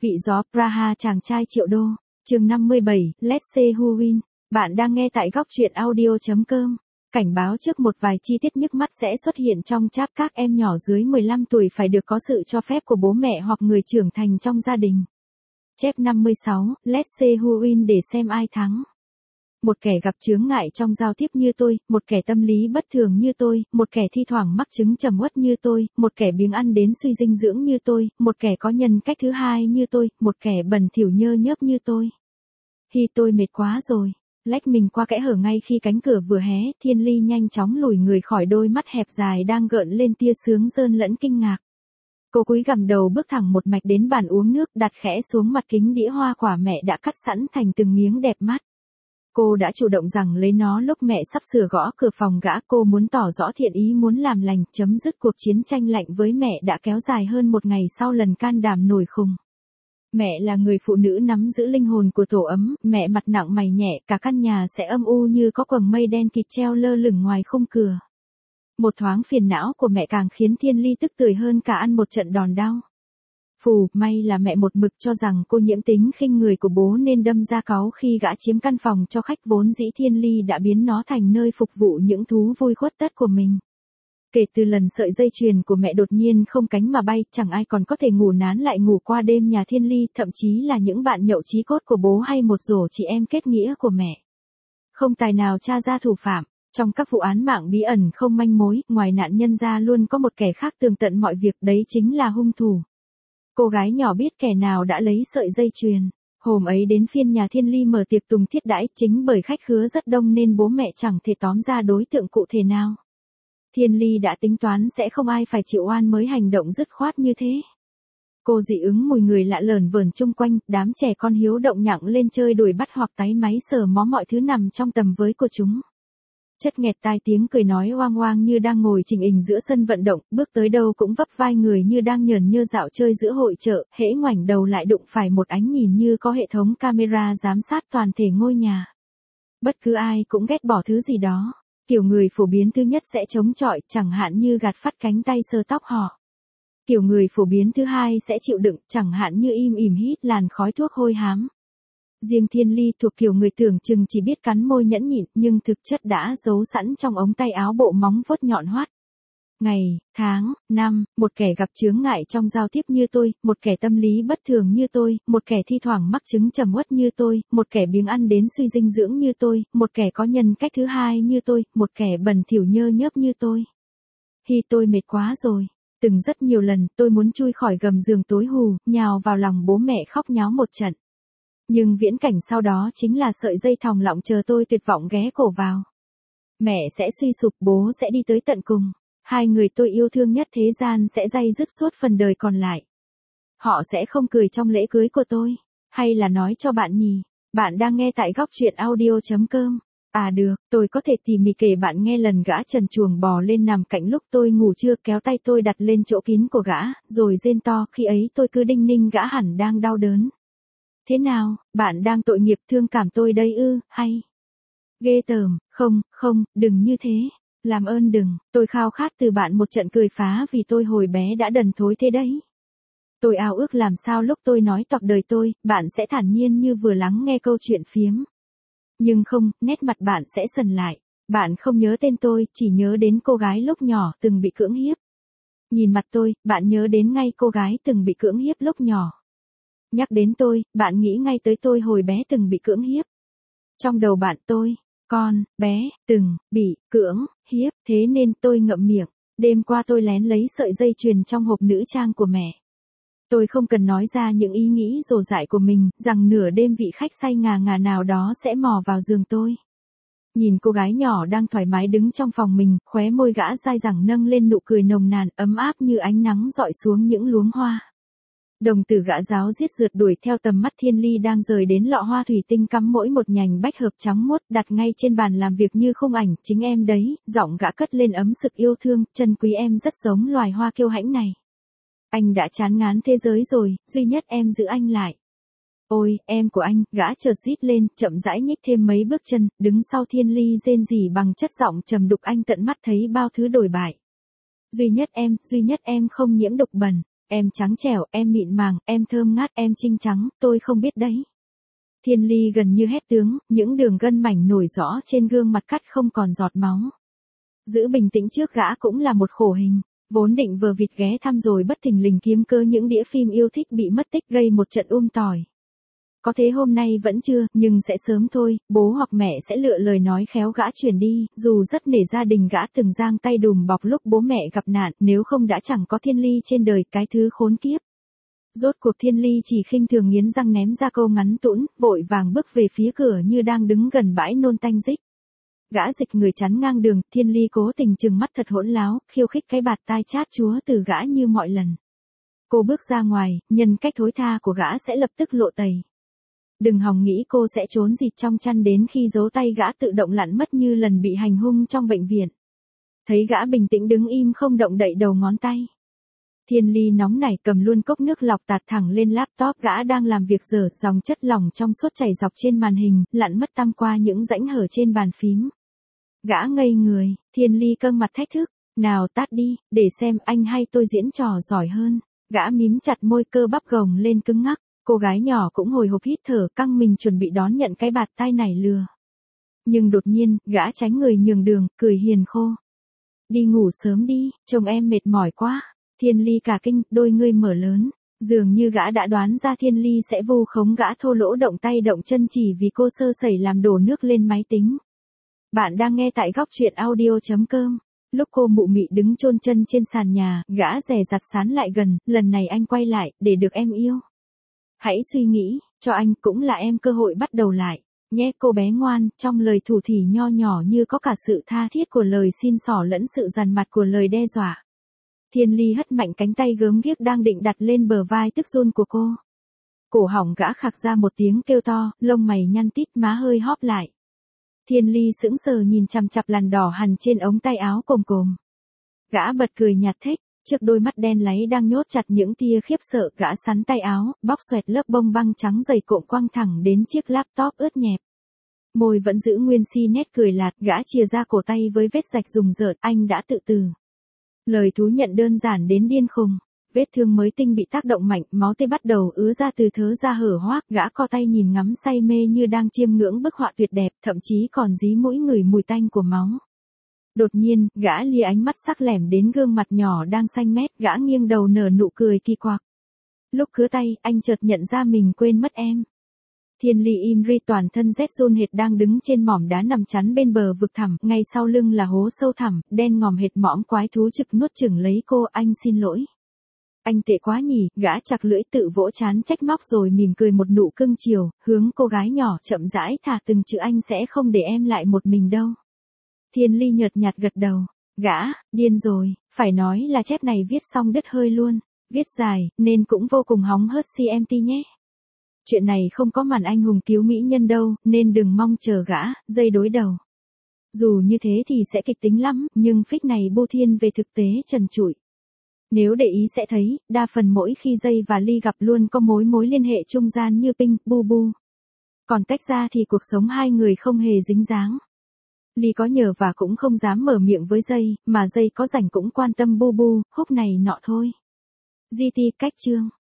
Vị gió Praha chàng trai triệu đô. Chương 57, Let's say who win. Bạn đang nghe tại góc truyện audio.com. Cảnh báo trước một vài chi tiết nhức mắt sẽ xuất hiện trong chat. Các em nhỏ dưới 15 tuổi phải được có sự cho phép của bố mẹ hoặc người trưởng thành trong gia đình. Chép 56, Let's say who win để xem ai thắng. Một kẻ gặp chướng ngại trong giao tiếp như tôi, một kẻ tâm lý bất thường như tôi, một kẻ thi thoảng mắc chứng trầm uất như tôi, một kẻ biếng ăn đến suy dinh dưỡng như tôi, một kẻ có nhân cách thứ hai như tôi, một kẻ bẩn thỉu nhơ nhớp như tôi. Hi, tôi mệt quá rồi. Lách mình qua kẽ hở ngay khi cánh cửa vừa hé, Thiên Ly nhanh chóng lùi người khỏi đôi mắt hẹp dài đang gợn lên tia sướng rơn lẫn kinh ngạc. Cô cúi gằm đầu bước thẳng một mạch đến bàn uống nước, đặt khẽ xuống mặt kính đĩa hoa quả mẹ đã cắt sẵn thành từng miếng đẹp mắt. Cô đã chủ động rằng lấy nó lúc mẹ sắp sửa gõ cửa phòng gã. Cô muốn tỏ rõ thiện ý, muốn làm lành, chấm dứt cuộc chiến tranh lạnh với mẹ đã kéo dài hơn một ngày sau lần can đảm nổi khùng. Mẹ là người phụ nữ nắm giữ linh hồn của tổ ấm, mẹ mặt nặng mày nhẹ, cả căn nhà sẽ âm u như có quầng mây đen kịt treo lơ lửng ngoài khung cửa. Một thoáng phiền não của mẹ càng khiến Thiên Ly tức tưởi hơn cả ăn một trận đòn đau. Phù, may là mẹ một mực cho rằng cô nhiễm tính khinh người của bố nên đâm ra cáu khi gã chiếm căn phòng cho khách vốn dĩ Thiên Ly đã biến nó thành nơi phục vụ những thú vui khuất tất của mình. Kể từ lần sợi dây chuyền của mẹ đột nhiên không cánh mà bay, chẳng ai còn có thể ngủ nán lại ngủ qua đêm nhà Thiên Ly, thậm chí là những bạn nhậu chí cốt của bố hay một rổ chị em kết nghĩa của mẹ. Không tài nào tra ra thủ phạm. Trong các vụ án mạng bí ẩn không manh mối, ngoài nạn nhân ra luôn có một kẻ khác tường tận mọi việc, đấy chính là hung thủ. Cô gái nhỏ biết kẻ nào đã lấy sợi dây chuyền. Hôm ấy đến phiên nhà Thiên Ly mở tiệc tùng thiết đãi, chính bởi khách khứa rất đông nên bố mẹ chẳng thể tóm ra đối tượng cụ thể nào. Thiên Ly đã tính toán sẽ không ai phải chịu oan mới hành động dứt khoát như thế. Cô dị ứng mùi người lạ lờn vờn chung quanh, đám trẻ con hiếu động nhặng lên chơi đuổi bắt hoặc táy máy sờ mó mọi thứ nằm trong tầm với của chúng. Chất nghẹt tai tiếng cười nói oang oang như đang ngồi chỉnh hình giữa sân vận động, bước tới đâu cũng vấp vai người như đang nhờn nhơ dạo chơi giữa hội chợ, hễ ngoảnh đầu lại đụng phải một ánh nhìn như có hệ thống camera giám sát toàn thể ngôi nhà. Bất cứ ai cũng ghét bỏ thứ gì đó. Kiểu người phổ biến thứ nhất sẽ chống chọi, chẳng hạn như gạt phắt cánh tay sờ tóc họ. Kiểu người phổ biến thứ hai sẽ chịu đựng, chẳng hạn như im ỉm hít làn khói thuốc hôi hám. Riêng Thiên Ly thuộc kiểu người tưởng chừng chỉ biết cắn môi nhẫn nhịn, nhưng thực chất đã giấu sẵn trong ống tay áo bộ móng vuốt nhọn hoắt. Ngày, tháng, năm, một kẻ gặp chướng ngại trong giao tiếp như tôi, một kẻ tâm lý bất thường như tôi, một kẻ thi thoảng mắc chứng trầm uất như tôi, một kẻ biếng ăn đến suy dinh dưỡng như tôi, một kẻ có nhân cách thứ hai như tôi, một kẻ bẩn thỉu nhơ nhớp như tôi. Hi, tôi mệt quá rồi. Từng rất nhiều lần tôi muốn chui khỏi gầm giường tối hù, nhào vào lòng bố mẹ khóc nháo một trận. Nhưng viễn cảnh sau đó chính là sợi dây thòng lọng chờ tôi tuyệt vọng ghé cổ vào. Mẹ sẽ suy sụp, bố sẽ đi tới tận cùng. Hai người tôi yêu thương nhất thế gian sẽ day dứt suốt phần đời còn lại. Họ sẽ không cười trong lễ cưới của tôi. Hay là nói cho bạn nhỉ? Bạn đang nghe tại góc truyện audio.com. À được, tôi có thể tỉ mỉ kể bạn nghe lần gã trần truồng bò lên nằm cạnh lúc tôi ngủ trưa, kéo tay tôi đặt lên chỗ kín của gã, rồi rên to. Khi ấy tôi cứ đinh ninh gã hẳn đang đau đớn. Thế nào, bạn đang tội nghiệp thương cảm tôi đây ư, hay? Ghê tởm, không, đừng như thế. Làm ơn đừng, tôi khao khát từ bạn một trận cười phá vì tôi hồi bé đã đần thối thế đấy. Tôi ao ước làm sao lúc tôi nói toạc đời tôi, bạn sẽ thản nhiên như vừa lắng nghe câu chuyện phiếm. Nhưng không, nét mặt bạn sẽ sần lại. Bạn không nhớ tên tôi, chỉ nhớ đến cô gái lúc nhỏ từng bị cưỡng hiếp. Nhìn mặt tôi, bạn nhớ đến ngay cô gái từng bị cưỡng hiếp lúc nhỏ. Nhắc đến tôi, bạn nghĩ ngay tới tôi hồi bé từng bị cưỡng hiếp. Trong đầu bạn tôi, con, bé, từng, bị, cưỡng, hiếp, thế nên tôi ngậm miệng. Đêm qua tôi lén lấy sợi dây chuyền trong hộp nữ trang của mẹ. Tôi không cần nói ra những ý nghĩ rồ dại của mình, rằng nửa đêm vị khách say ngà ngà nào đó sẽ mò vào giường tôi. Nhìn cô gái nhỏ đang thoải mái đứng trong phòng mình, khóe môi gã dai dẳng nâng lên nụ cười nồng nàn, ấm áp như ánh nắng dọi xuống những luống hoa. Đồng tử gã giáo giết rượt đuổi theo tầm mắt Thiên Ly đang rời đến lọ hoa thủy tinh cắm mỗi một nhành bách hợp trắng muốt đặt ngay trên bàn làm việc như khung ảnh. Chính em đấy, giọng gã cất lên ấm sực yêu thương, chân quý em rất giống loài hoa kiêu hãnh này. Anh đã chán ngán thế giới rồi, duy nhất em giữ anh lại. Ôi, em của anh, gã chợt rít lên, chậm rãi nhích thêm mấy bước chân, đứng sau Thiên Ly rên rỉ bằng chất giọng trầm đục, anh tận mắt thấy bao thứ đổi bại. Duy nhất em không nhiễm độc bẩn. em trắng trẻo, em mịn màng, em thơm ngát, em trinh trắng, tôi không biết đấy. Thiên Ly gần như hét tướng, những đường gân mảnh nổi rõ trên gương mặt cắt không còn giọt máu. Giữ bình tĩnh trước gã cũng là một khổ hình. Vốn định vờ vịt ghé thăm rồi bất thình lình kiếm cớ những đĩa phim yêu thích bị mất tích gây một trận tỏi. Có thế hôm nay vẫn chưa, nhưng sẽ sớm thôi, bố hoặc mẹ sẽ lựa lời nói khéo gã chuyển đi, dù rất nể gia đình gã từng giang tay đùm bọc lúc bố mẹ gặp nạn, nếu không đã chẳng có Thiên Ly trên đời, cái thứ khốn kiếp. Rốt cuộc Thiên Ly chỉ khinh thường nghiến răng ném ra câu ngắn tũn, vội vàng bước về phía cửa như đang đứng gần bãi nôn tanh dích. Gã dịch người chắn ngang đường, Thiên Ly cố tình trừng mắt thật hỗn láo, khiêu khích cái bạt tai chát chúa từ gã như mọi lần. Cô bước ra ngoài, nhân cách thối tha của gã sẽ lập tức lộ tẩy. Đừng hòng nghĩ cô sẽ trốn dịt trong chăn đến khi dấu tay gã tự động lặn mất như lần bị hành hung trong bệnh viện. Thấy gã bình tĩnh đứng im không động đậy đầu ngón tay. Thiên Ly nóng nảy cầm luôn cốc nước lọc tạt thẳng lên laptop gã đang làm việc dở, dòng chất lỏng trong suốt chảy dọc trên màn hình, lặn mất tăm qua những rãnh hở trên bàn phím. Gã ngây người, Thiên Ly căng mặt thách thức, nào tát đi, để xem anh hay tôi diễn trò giỏi hơn. Gã mím chặt môi, cơ bắp gồng lên cứng ngắc, cô gái nhỏ cũng hồi hộp hít thở căng mình chuẩn bị đón nhận cái bạt tai này lừa. Nhưng đột nhiên, gã tránh người nhường đường, cười hiền khô. Đi ngủ sớm đi, chồng em mệt mỏi quá. Thiên Ly cả kinh, đôi ngươi mở lớn. Dường như gã đã đoán ra Thiên Ly sẽ vu khống gã thô lỗ động tay động chân chỉ vì cô sơ sẩy làm đổ nước lên máy tính. Bạn đang nghe tại góc truyện audio.com. Lúc cô mụ mị đứng chôn chân trên sàn nhà, gã dè dặt sán lại gần, lần này anh quay lại, để được em yêu. Hãy suy nghĩ, cho anh cũng là em cơ hội bắt đầu lại. Nhé cô bé ngoan, trong lời thủ thỉ nho nhỏ như có cả sự tha thiết của lời xin xỏ lẫn sự dằn mặt của lời đe dọa. Thiên Ly hất mạnh cánh tay gớm ghiếc đang định đặt lên bờ vai tức run của cô. Cổ họng gã khạc ra một tiếng kêu to, lông mày nhăn tít, má hơi hóp lại. Thiên Ly sững sờ nhìn chằm chằm lằn đỏ hằn trên ống tay áo cồm cồm. Gã bật cười nhạt thích, trước đôi mắt đen láy đang nhốt chặt những tia khiếp sợ, gã sắn tay áo, bóc xoẹt lớp bông băng trắng dày cộm quăng thẳng đến chiếc laptop ướt nhẹp. Môi vẫn giữ nguyên si nét cười lạt, gã chìa ra cổ tay với vết rạch rùng rợn, anh đã tự tử. Lời thú nhận đơn giản đến điên khùng. Vết thương mới tinh bị tác động mạnh, máu tươi bắt đầu ứa ra từ thớ da hở hoác, gã co tay nhìn ngắm say mê như đang chiêm ngưỡng bức họa tuyệt đẹp, thậm chí còn dí mũi ngửi mùi tanh của máu. Đột nhiên, gã lia ánh mắt sắc lẻm đến gương mặt nhỏ đang xanh mét, gã nghiêng đầu nở nụ cười kỳ quặc. Lúc cứa tay, anh chợt nhận ra mình quên mất em. Thiên Ly im ri, toàn thân rét run hệt đang đứng trên mỏm đá nằm chắn bên bờ vực thẳm, ngay sau lưng là hố sâu thẳm, đen ngòm hệt mõm quái thú trực nuốt chửng lấy cô. Anh xin lỗi. Anh tệ quá nhỉ, gã chặt lưỡi tự vỗ trán trách móc rồi mỉm cười một nụ cưng chiều, hướng cô gái nhỏ chậm rãi thả từng chữ, anh sẽ không để em lại một mình đâu. Thiên Ly nhợt nhạt gật đầu. Gã, điên rồi, phải nói là chép này viết xong đứt hơi luôn, viết dài, nên cũng vô cùng hóng hớt CMT nhé. Chuyện này không có màn anh hùng cứu mỹ nhân đâu, nên đừng mong chờ gã, dây đối đầu. Dù như thế thì sẽ kịch tính lắm, nhưng fic này bu thiên về thực tế trần trụi. Nếu để ý sẽ thấy, đa phần mỗi khi Dây và Ly gặp luôn có mối liên hệ trung gian như Pinh, Bu Bu. Còn tách ra thì cuộc sống hai người không hề dính dáng. Ly có nhờ và cũng không dám mở miệng với Dây, mà Dây có rảnh cũng quan tâm Bu Bu, húc này nọ thôi. GT cách chương.